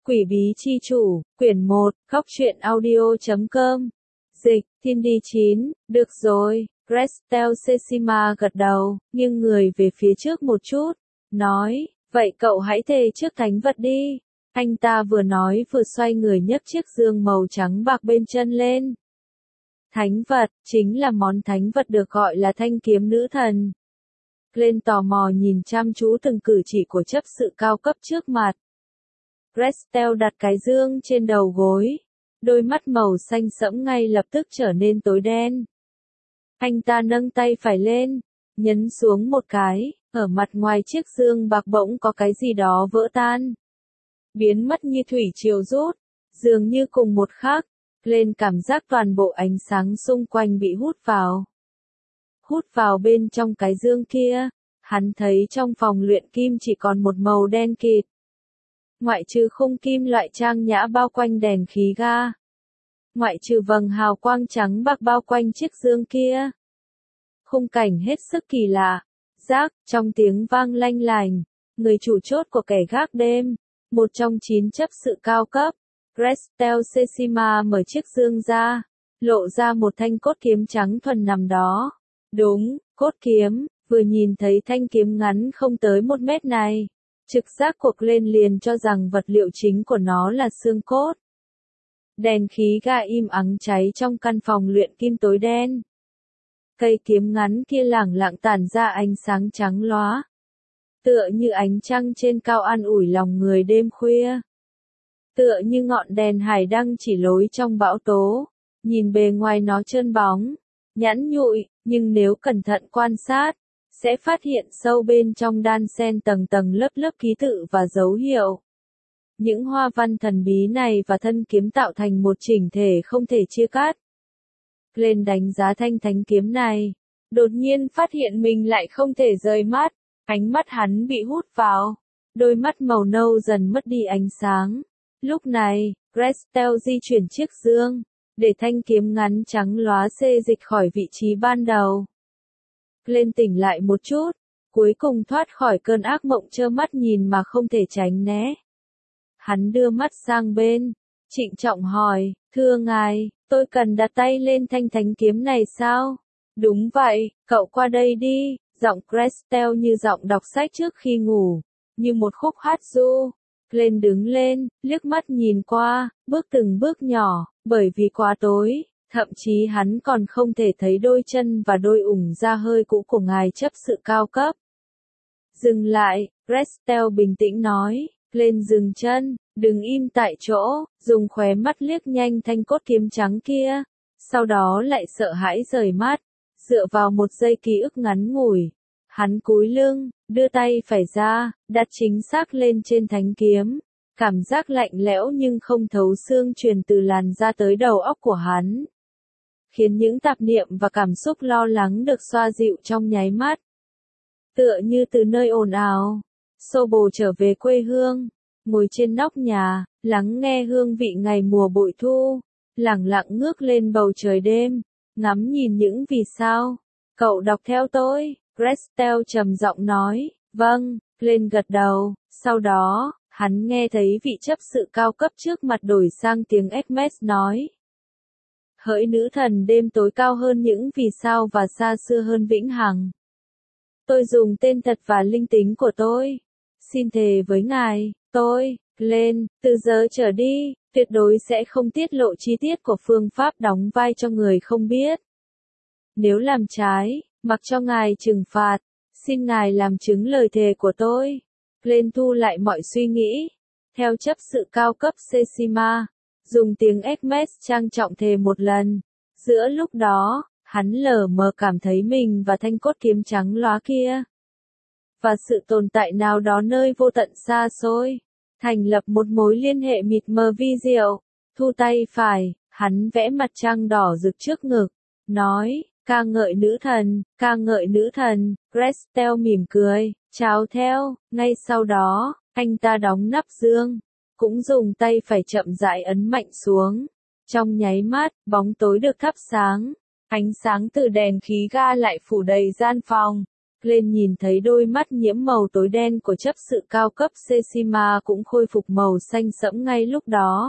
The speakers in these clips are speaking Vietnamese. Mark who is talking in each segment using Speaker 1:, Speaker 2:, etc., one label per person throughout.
Speaker 1: Quỷ bí chi chủ, quyển 1, Góc truyện audio.com. Dịch, Thiên đi 9, được rồi, Crestel Sesima gật đầu, nghiêng người về phía trước một chút, nói, vậy cậu hãy thề trước thánh vật đi. Anh ta vừa nói vừa xoay người nhấc chiếc dương màu trắng bạc bên chân lên. Thánh vật, chính là món thánh vật được gọi là thanh kiếm nữ thần. Glenn tò mò nhìn chăm chú từng cử chỉ của chấp sự cao cấp trước mặt. Crestel đặt cái dương trên đầu gối. Đôi mắt màu xanh sẫm ngay lập tức trở nên tối đen. Anh ta nâng tay phải lên, nhấn xuống một cái, ở mặt ngoài chiếc dương bạc bỗng có cái gì đó vỡ tan. Biến mất như thủy triều rút, dường như cùng một khắc, lên cảm giác toàn bộ ánh sáng xung quanh bị hút vào. Hút vào bên trong cái dương kia, hắn thấy trong phòng luyện kim chỉ còn một màu đen kịt. Ngoại trừ khung kim loại trang nhã bao quanh đèn khí ga. Ngoại trừ vầng hào quang trắng bạc bao quanh chiếc dương kia. Khung cảnh hết sức kỳ lạ. Rác, trong tiếng vang lanh lành, người chủ chốt của kẻ gác đêm, một trong 9 chấp sự cao cấp, Crestel Sesima mở chiếc dương ra, lộ ra một thanh cốt kiếm trắng thuần nằm đó. Đúng, cốt kiếm, vừa nhìn thấy thanh kiếm ngắn không tới 1 mét này. Trực giác cuộc lên liền cho rằng vật liệu chính của nó là xương cốt. Đèn khí ga im ắng cháy trong căn phòng luyện kim tối đen. Cây kiếm ngắn kia lẳng lặng tản ra ánh sáng trắng lóa. Tựa như ánh trăng trên cao an ủi lòng người đêm khuya. Tựa như ngọn đèn hải đăng chỉ lối trong bão tố. Nhìn bề ngoài nó trơn bóng, nhẵn nhụi, nhưng nếu cẩn thận quan sát, sẽ phát hiện sâu bên trong đan xen tầng tầng lớp lớp ký tự và dấu hiệu. Những hoa văn thần bí này và thân kiếm tạo thành một chỉnh thể không thể chia cắt. Glenn đánh giá thanh thánh kiếm này, đột nhiên phát hiện mình lại không thể rời mắt, ánh mắt hắn bị hút vào, đôi mắt màu nâu dần mất đi ánh sáng. Lúc này, Crestel di chuyển chiếc dương, để thanh kiếm ngắn trắng lóa xê dịch khỏi vị trí ban đầu. Glenn tỉnh lại một chút, cuối cùng thoát khỏi cơn ác mộng trơ mắt nhìn mà không thể tránh né. Hắn đưa mắt sang bên, trịnh trọng hỏi, thưa ngài, tôi cần đặt tay lên thanh thánh kiếm này sao? Đúng vậy, cậu qua đây đi, giọng Crestel như giọng đọc sách trước khi ngủ, như một khúc hát ru. Glenn đứng lên, liếc mắt nhìn qua, bước từng bước nhỏ, bởi vì quá tối. Thậm chí hắn còn không thể thấy đôi chân và đôi ủng da hơi cũ của ngài chấp sự cao cấp. Dừng lại, Crestel bình tĩnh nói, lên dừng chân, đừng im tại chỗ, dùng khóe mắt liếc nhanh thanh cốt kiếm trắng kia, sau đó lại sợ hãi rời mắt, dựa vào một giây ký ức ngắn ngủi. Hắn cúi lưng, đưa tay phải ra, đặt chính xác lên trên thánh kiếm. Cảm giác lạnh lẽo nhưng không thấu xương truyền từ làn da tới đầu óc của hắn, khiến những tạp niệm và cảm xúc lo lắng được xoa dịu trong nháy mắt. Tựa như từ nơi ồn ào, xô bồ trở về quê hương, ngồi trên nóc nhà, lắng nghe hương vị ngày mùa bội thu, lẳng lặng ngước lên bầu trời đêm, ngắm nhìn những vì sao. Cậu đọc theo tôi, Crestel trầm giọng nói, vâng, lên gật đầu, sau đó, hắn nghe thấy vị chấp sự cao cấp trước mặt đổi sang tiếng Hermes nói. Hỡi nữ thần đêm tối cao hơn những vì sao và xa xưa hơn vĩnh hằng. Tôi dùng tên thật và linh tính của tôi. Xin thề với ngài, tôi, Glenn, từ giờ trở đi, tuyệt đối sẽ không tiết lộ chi tiết của phương pháp đóng vai cho người không biết. Nếu làm trái, mặc cho ngài trừng phạt, xin ngài làm chứng lời thề của tôi. Glenn thu lại mọi suy nghĩ. Theo chấp sự cao cấp Sesima, dùng tiếng Hermes trang trọng thề một lần. Giữa lúc đó, hắn lờ mờ cảm thấy mình và thanh cốt kiếm trắng lóa kia, và sự tồn tại nào đó nơi vô tận xa xôi, thành lập một mối liên hệ mịt mờ vi diệu. Thu tay phải, hắn vẽ mặt trăng đỏ rực trước ngực, nói, ca ngợi nữ thần, ca ngợi nữ thần. Crestel mỉm cười, chào theo. Ngay sau đó, anh ta đóng nắp dương, cũng dùng tay phải chậm rãi ấn mạnh xuống. Trong nháy mắt, bóng tối được thắp sáng, ánh sáng từ đèn khí ga lại phủ đầy gian phòng. Glenn nhìn thấy đôi mắt nhiễm màu tối đen của chấp sự cao cấp Sesima cũng khôi phục màu xanh sẫm ngay lúc đó.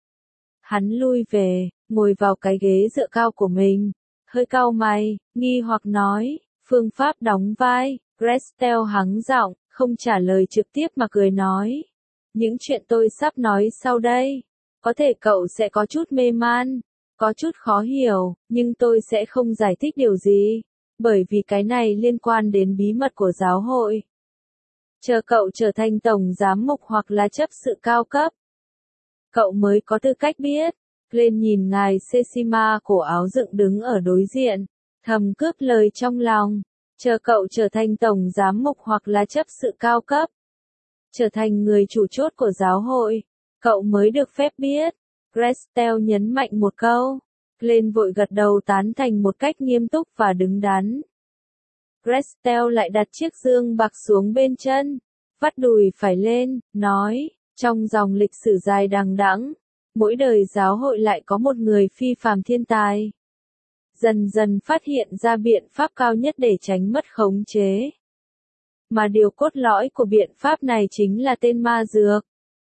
Speaker 1: Hắn lui về, ngồi vào cái ghế dựa cao của mình, hơi cau mày, nghi hoặc nói, phương pháp đóng vai. Gretel hắng giọng, không trả lời trực tiếp mà cười nói. Những chuyện tôi sắp nói sau đây, có thể cậu sẽ có chút mê man, có chút khó hiểu, nhưng tôi sẽ không giải thích điều gì, bởi vì cái này liên quan đến bí mật của giáo hội. Chờ cậu trở thành tổng giám mục hoặc là chấp sự cao cấp, cậu mới có tư cách biết. Lên nhìn ngài Sesima cổ áo dựng đứng ở đối diện, thầm cướp lời trong lòng. Chờ cậu trở thành tổng giám mục hoặc là chấp sự cao cấp, trở thành người chủ chốt của giáo hội, cậu mới được phép biết. Gretel nhấn mạnh một câu. Lên vội gật đầu tán thành một cách nghiêm túc và đứng đắn. Gretel lại đặt chiếc dương bạc xuống bên chân, vắt đùi phải lên, nói, trong dòng lịch sử dài đằng đẵng, mỗi đời giáo hội lại có một người phi phàm thiên tài. Dần dần phát hiện ra biện pháp cao nhất để tránh mất khống chế. Mà điều cốt lõi của biện pháp này chính là tên ma dược.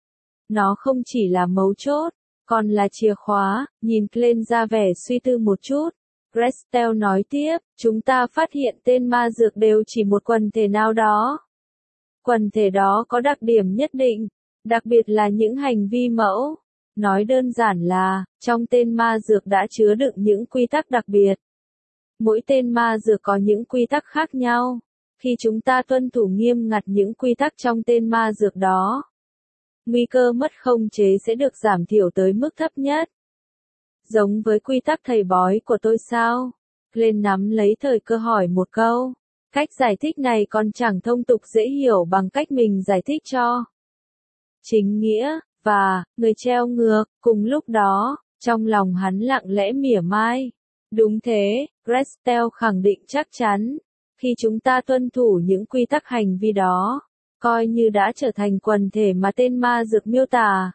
Speaker 1: Nó không chỉ là mấu chốt, còn là chìa khóa. Nhìn Glenn ra vẻ suy tư một chút, Gretel nói tiếp, chúng ta phát hiện tên ma dược đều chỉ một quần thể nào đó. Quần thể đó có đặc điểm nhất định, đặc biệt là những hành vi mẫu. Nói đơn giản là, trong tên ma dược đã chứa đựng những quy tắc đặc biệt. Mỗi tên ma dược có những quy tắc khác nhau. Khi chúng ta tuân thủ nghiêm ngặt những quy tắc trong tên ma dược đó, nguy cơ mất khống chế sẽ được giảm thiểu tới mức thấp nhất. Giống với quy tắc thầy bói của tôi sao? Glenn nắm lấy thời cơ hỏi một câu. Cách giải thích này còn chẳng thông tục dễ hiểu bằng cách mình giải thích cho. Chính nghĩa, và, người treo ngược, cùng lúc đó, trong lòng hắn lặng lẽ mỉa mai. Đúng thế, Gretel khẳng định chắc chắn. Khi chúng ta tuân thủ những quy tắc hành vi đó, coi như đã trở thành quần thể mà tên ma dược miêu tả.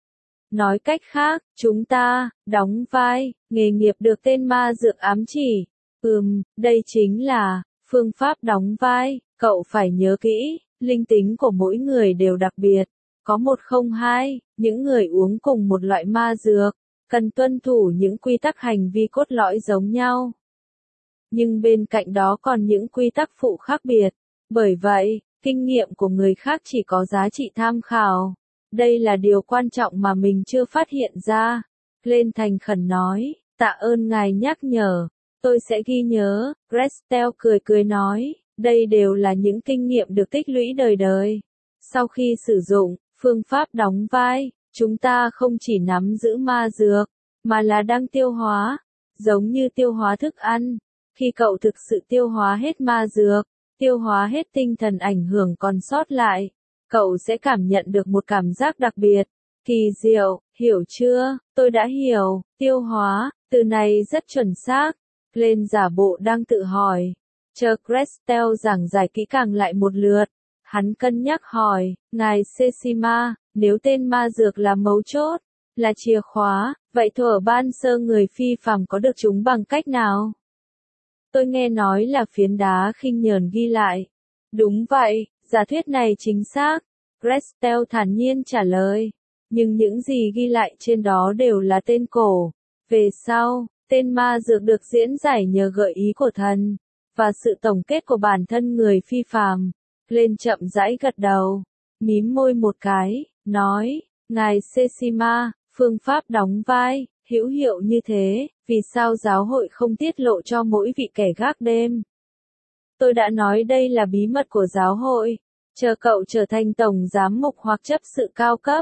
Speaker 1: Nói cách khác, chúng ta, đóng vai, nghề nghiệp được tên ma dược ám chỉ. Đây chính là, phương pháp đóng vai, cậu phải nhớ kỹ, linh tính của mỗi người đều đặc biệt. Có một không hai, những người uống cùng một loại ma dược, cần tuân thủ những quy tắc hành vi cốt lõi giống nhau. Nhưng bên cạnh đó còn những quy tắc phụ khác biệt. Bởi vậy, kinh nghiệm của người khác chỉ có giá trị tham khảo. Đây là điều quan trọng mà mình chưa phát hiện ra. Lên thành khẩn nói, tạ ơn ngài nhắc nhở, tôi sẽ ghi nhớ. Gretel cười cười nói, đây đều là những kinh nghiệm được tích lũy đời đời. Sau khi sử dụng phương pháp đóng vai, chúng ta không chỉ nắm giữ ma dược, mà là đang tiêu hóa, giống như tiêu hóa thức ăn. Khi cậu thực sự tiêu hóa hết ma dược, tiêu hóa hết tinh thần ảnh hưởng còn sót lại, cậu sẽ cảm nhận được một cảm giác đặc biệt, kỳ diệu, hiểu chưa? Tôi đã hiểu, tiêu hóa, từ này rất chuẩn xác. Glenn giả bộ đang tự hỏi, chờ Gretel giảng giải kỹ càng lại một lượt. Hắn cân nhắc hỏi, ngài Sesima, nếu tên ma dược là mấu chốt, là chìa khóa, vậy thuở ban sơ người phi phàm có được chúng bằng cách nào? Tôi nghe nói là phiến đá khinh nhờn ghi lại. Đúng vậy, giả thuyết này chính xác. Gretel thản nhiên trả lời. Nhưng những gì ghi lại trên đó đều là tên cổ. Về sau, tên ma dược được diễn giải nhờ gợi ý của thần, và sự tổng kết của bản thân người phi phàm. Lên chậm rãi gật đầu, mím môi một cái, nói, ngài Sesima, phương pháp đóng vai, hữu hiệu như thế, vì sao giáo hội không tiết lộ cho mỗi vị kẻ gác đêm? Tôi đã nói đây là bí mật của giáo hội, chờ cậu trở thành tổng giám mục hoặc chấp sự cao cấp.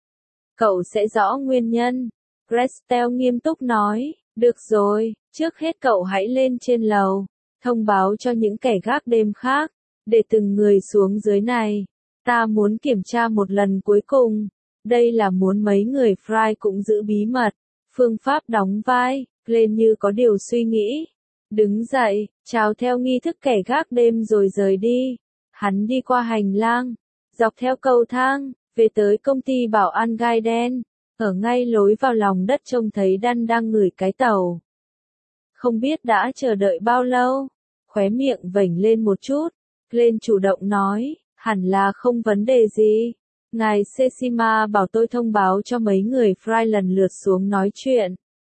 Speaker 1: Cậu sẽ rõ nguyên nhân. Gretel nghiêm túc nói, được rồi, trước hết cậu hãy lên trên lầu, thông báo cho những kẻ gác đêm khác, để từng người xuống dưới này. Ta muốn kiểm tra một lần cuối cùng. Đây là muốn mấy người Fry cũng giữ bí mật. Phương pháp đóng vai, lên như có điều suy nghĩ. Đứng dậy, chào theo nghi thức kẻ gác đêm rồi rời đi. Hắn đi qua hành lang, dọc theo cầu thang, về tới công ty bảo an gai đen. Ở ngay lối vào lòng đất trông thấy Dan đang ngửi cái tàu. Không biết đã chờ đợi bao lâu. khóe miệng vểnh lên một chút. Glenn chủ động nói, hẳn là không vấn đề gì. Ngài Seshima bảo tôi thông báo cho mấy người Fry lần lượt xuống nói chuyện.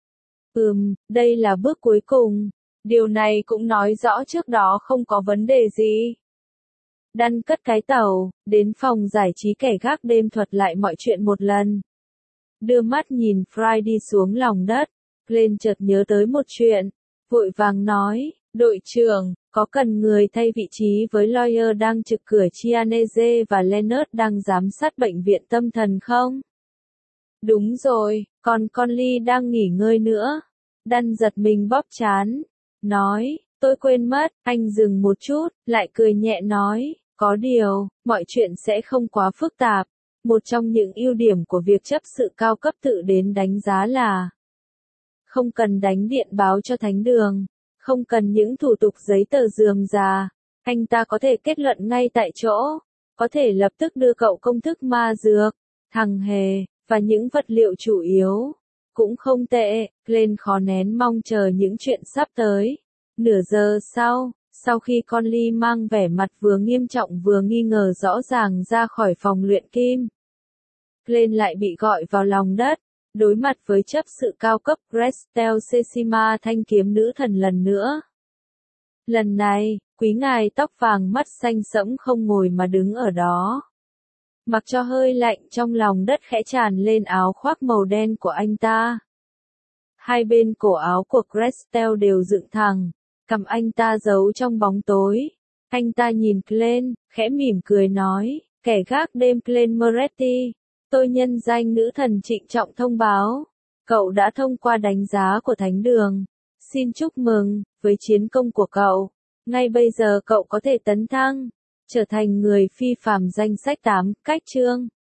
Speaker 1: Đây là bước cuối cùng. Điều này cũng nói rõ trước đó không có vấn đề gì. Đan cất cái tàu, đến phòng giải trí kẻ gác đêm thuật lại mọi chuyện một lần. Đưa mắt nhìn Fry đi xuống lòng đất, Glenn chợt nhớ tới một chuyện, vội vàng nói, đội trưởng, có cần người thay vị trí với Lawyer đang trực cửa Chianese và Leonard đang giám sát bệnh viện tâm thần không? Đúng rồi, còn Conley đang nghỉ ngơi nữa. Đan giật mình bóp trán, nói, tôi quên mất, anh dừng một chút, lại cười nhẹ nói, có điều, mọi chuyện sẽ không quá phức tạp. Một trong những ưu điểm của việc chấp sự cao cấp tự đến đánh giá là không cần đánh điện báo cho thánh đường, không cần những thủ tục giấy tờ rườm rà, anh ta có thể kết luận ngay tại chỗ, có thể lập tức đưa cậu công thức ma dược, thằng hề, và những vật liệu chủ yếu. Cũng không tệ, Glenn khó nén mong chờ những chuyện sắp tới. Nửa giờ sau khi Conley mang vẻ mặt vừa nghiêm trọng vừa nghi ngờ rõ ràng ra khỏi phòng luyện kim, Glenn lại bị gọi vào lòng đất, đối mặt với chấp sự cao cấp Crestel Seshima thanh kiếm nữ thần lần nữa. Lần này, quý ngài tóc vàng mắt xanh sẫm không ngồi mà đứng ở đó. Mặc cho hơi lạnh trong lòng đất khẽ tràn lên áo khoác màu đen của anh ta. Hai bên cổ áo của Crestel đều dựng thẳng, cằm anh ta giấu trong bóng tối. Anh ta nhìn Glenn, khẽ mỉm cười nói, kẻ gác đêm Glenn Moretti, tôi nhân danh nữ thần trịnh trọng thông báo, cậu đã thông qua đánh giá của thánh đường. Xin chúc mừng, với chiến công của cậu, ngay bây giờ cậu có thể tấn thăng, trở thành người phi phàm danh sách 8 cách chương.